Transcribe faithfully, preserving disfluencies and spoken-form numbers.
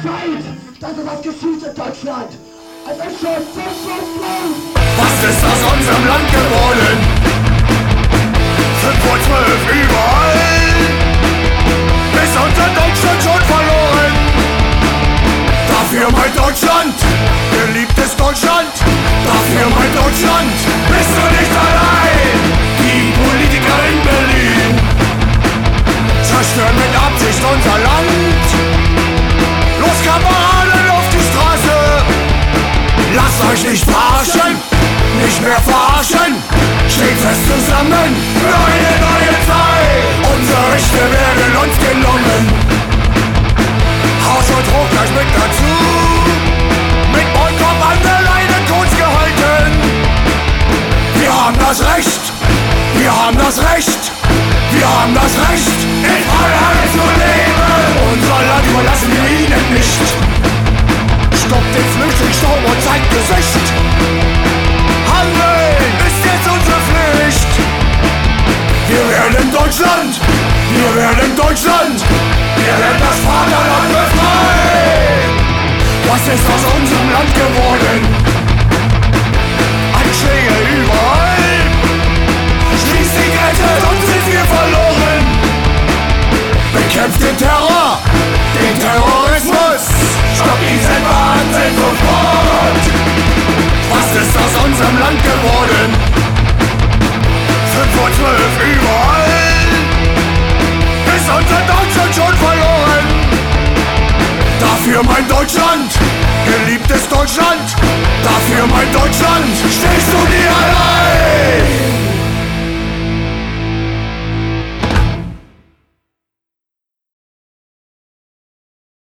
Zeit, dass etwas geschieht in Deutschland. Es ist schon fünf Uhr zwölf. Was ist aus unserem Land geworden? fünf Uhr zwölf überall. Ist unser Deutschland schon verloren? Dafür mein Deutschland, geliebtes Deutschland. Dafür mein Deutschland, bist du nicht allein. Die Politiker in Berlin zerstören mit Absicht unser Land. Los Kameraden auf die Straße, lasst euch nicht verarschen, nicht mehr verarschen. Steht fest zusammen für eine neue Zeit. Unsere Rechte werden uns genommen. Haus und Hof gleich mit dazu. Mit Boykott an der Leine kurz gehalten. Wir haben das Recht, wir haben das Recht, wir haben das Recht, in Freiheit zu leben. Unser Land überlassen wir ihnen nicht. Stoppt den Flüchtlingsstrom und zeigt Gesicht. Handeln ist jetzt unsere Pflicht. Wir werden Deutschland, wir werden Deutschland, wir werden das Vaterland befreien. Was ist aus unserem Land geworden? Anschläge überall. Schließt die Grenze, sonst sind wir verloren. Bekämpft den Terror, den Terrorismus. Stoppt diesen Wahnsinn sofort. Was ist aus unserem Land geworden? fünf Uhr zwölf überall. Ist unser Deutschland schon verloren? Dafür mein Deutschland, geliebtes Deutschland. Dafür mein Deutschland, stehst du dir allein.